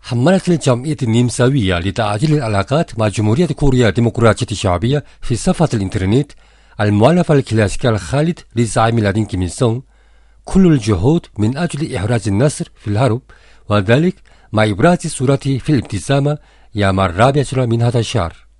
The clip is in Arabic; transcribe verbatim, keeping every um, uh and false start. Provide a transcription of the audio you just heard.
حملت الجمعية النمساوية لتعديل العلاقات مع جمهورية كوريا الديمقراطية الشعبية في صفحة الإنترنت المؤلفة الكلاسيكية الخالد للزعيم الذين كيم إل سونغ كل الجهود من أجل إحراز النصر في الحرب، وذلك مع إبراز صورته في الابتسامة يوم الرابع من هذا الشهر.